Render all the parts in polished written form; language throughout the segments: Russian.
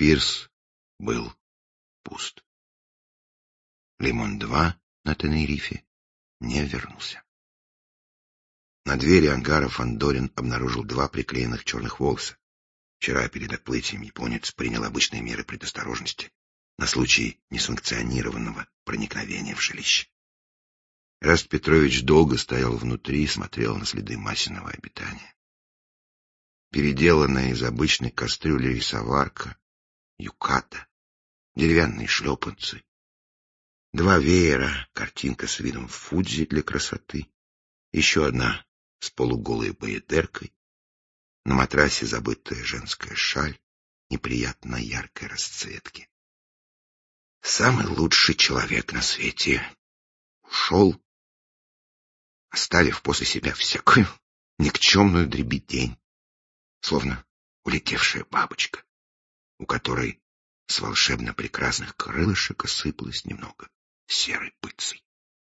пирс был пуст. Лимон-2 на Тенерифе не вернулся. На двери ангара Фандорин обнаружил 2 приклеенных черных волоса. Вчера перед отплытием японец принял обычные меры предосторожности на случай несанкционированного проникновения в жилище. Эраст Петрович долго стоял внутри и смотрел на следы Масиного обитания. Переделанная из обычной кастрюли рисоварка, юката, деревянные шлепанцы, 2 веера, картинка с видом Фудзи для красоты, еще одна с полуголой баядеркой, на матрасе забытая женская шаль неприятно яркой расцветки. Самый лучший человек на свете ушел, оставив после себя всякую никчемную дребедень, словно улетевшая бабочка, у которой с волшебно прекрасных крылышек осыпалось немного серой пыльцей.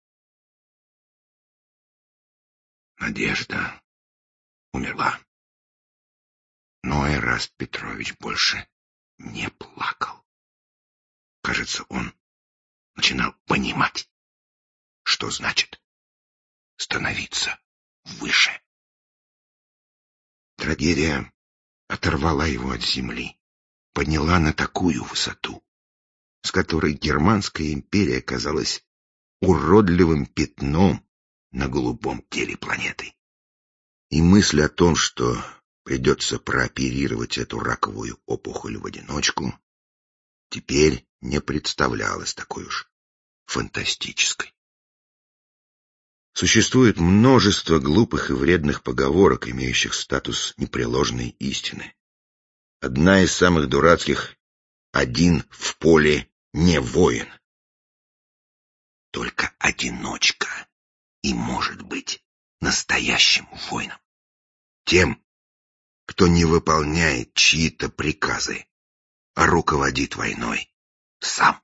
Надежда умерла. Но Эраст Петрович больше не плакал. Кажется, он начинал понимать, что значит становиться выше. Трагедия оторвала его от земли, подняла на такую высоту, с которой Германская империя казалась уродливым пятном на голубом теле планеты. И мысль о том, что придется прооперировать эту раковую опухоль в одиночку, теперь не представлялась такой уж фантастической. Существует множество глупых и вредных поговорок, имеющих статус непреложной истины. Одна из самых дурацких — один в поле не воин. Только одиночка и может быть настоящим воином. Тем, кто не выполняет чьи-то приказы, а руководит войной сам.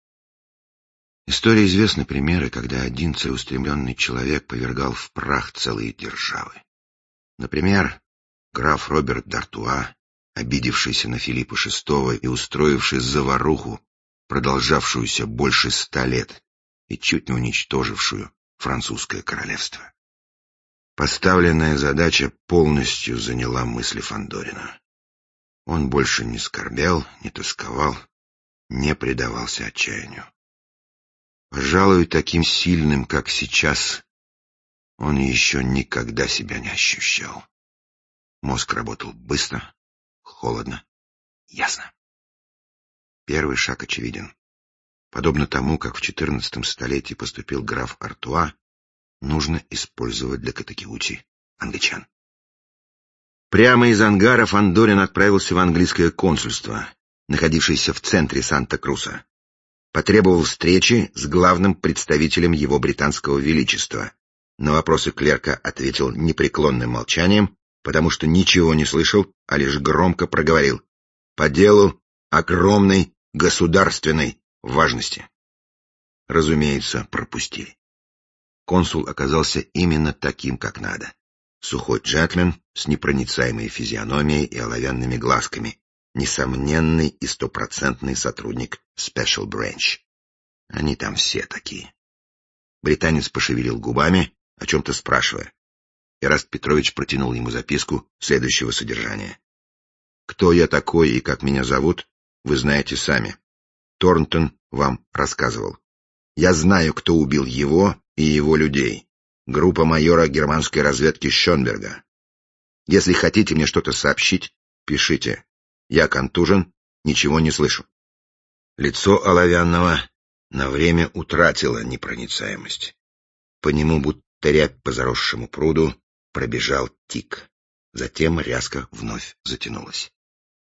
Истории известны примеры, когда один целеустремленный человек повергал в прах целые державы. Например, граф Роберт д'Артуа, обидевшийся на Филиппа VI и устроивший заваруху, продолжавшуюся больше 100 лет и чуть не уничтожившую французское королевство. Поставленная задача полностью заняла мысли Фандорина. Он больше не скорбел, не тосковал, не предавался отчаянию. Пожалуй, таким сильным, как сейчас, он еще никогда себя не ощущал. Мозг работал быстро, холодно, ясно. Первый шаг очевиден. Подобно тому, как в XIV столетии поступил граф Артуа, нужно использовать для Катакиути англичан. Прямо из ангара Фандорин отправился в английское консульство, находившееся в центре Санта-Круса. Потребовал встречи с главным представителем его британского величества. На вопросы клерка ответил непреклонным молчанием, потому что ничего не слышал, а лишь громко проговорил: «По делу огромной государственной важности». Разумеется, пропустили. Консул оказался именно таким, как надо. Сухой джентльмен с непроницаемой физиономией и оловянными глазками. Несомненный и стопроцентный сотрудник Special Branch. Они там все такие. Британец пошевелил губами, о чем-то спрашивая. Эраст Петрович протянул ему записку следующего содержания. «Кто я такой и как меня зовут, вы знаете сами. Торнтон вам рассказывал. Я знаю, кто убил его и его людей. Группа майора германской разведки Шонберга. Если хотите мне что-то сообщить, пишите. Я контужен, ничего не слышу». Лицо оловянного на время утратило непроницаемость. По нему, будто рябь по заросшему пруду, пробежал тик. Затем ряска вновь затянулась.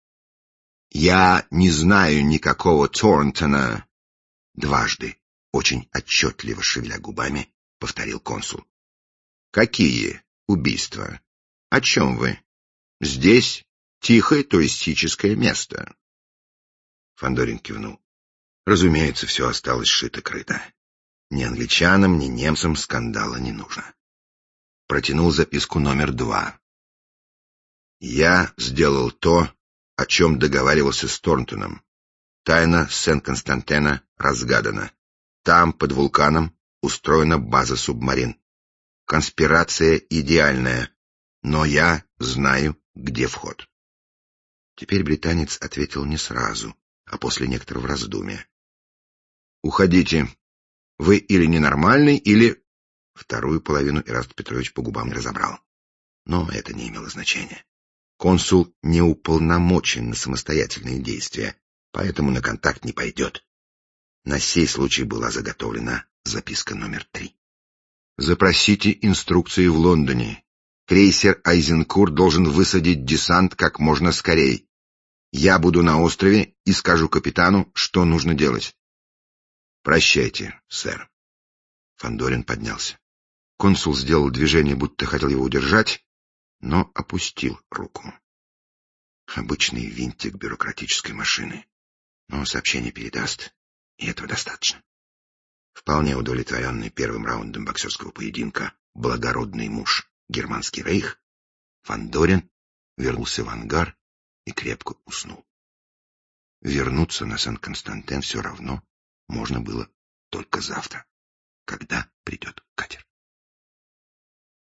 «Я не знаю никакого Торнтона», — дважды, очень отчетливо шевеля губами, повторил консул. «Какие убийства? О чем вы? Здесь тихое туристическое место». Фандорин кивнул. Разумеется, все осталось шито-крыто. Ни англичанам, ни немцам скандала не нужно. Протянул записку номер 2. «Я сделал то, о чем договаривался с Торнтоном. Тайна Сен-Константена разгадана. Там, под вулканом, устроена база субмарин. Конспирация идеальная, но я знаю, где вход. Теперь британец ответил не сразу, а после некоторого раздумья. «Уходите. Вы или ненормальный, или...» Вторую половину Ираст Петрович по губам не разобрал. Но это не имело значения. Консул не уполномочен на самостоятельные действия, поэтому на контакт не пойдет. На сей случай была заготовлена записка номер 3. «Запросите инструкции в Лондоне. Крейсер Айзенкур должен высадить десант как можно скорее. Я буду на острове и скажу капитану, что нужно делать». «Прощайте, сэр». Фандорин поднялся. Консул сделал движение, будто хотел его удержать, но опустил руку. Обычный винтик бюрократической машины. Но сообщение передаст, и этого достаточно. Вполне удовлетворенный первым раундом боксерского поединка благородный муж Германский рейх, Фандорин вернулся в ангар и крепко уснул. Вернуться на Сен-Константин все равно можно было только завтра, когда придет катер.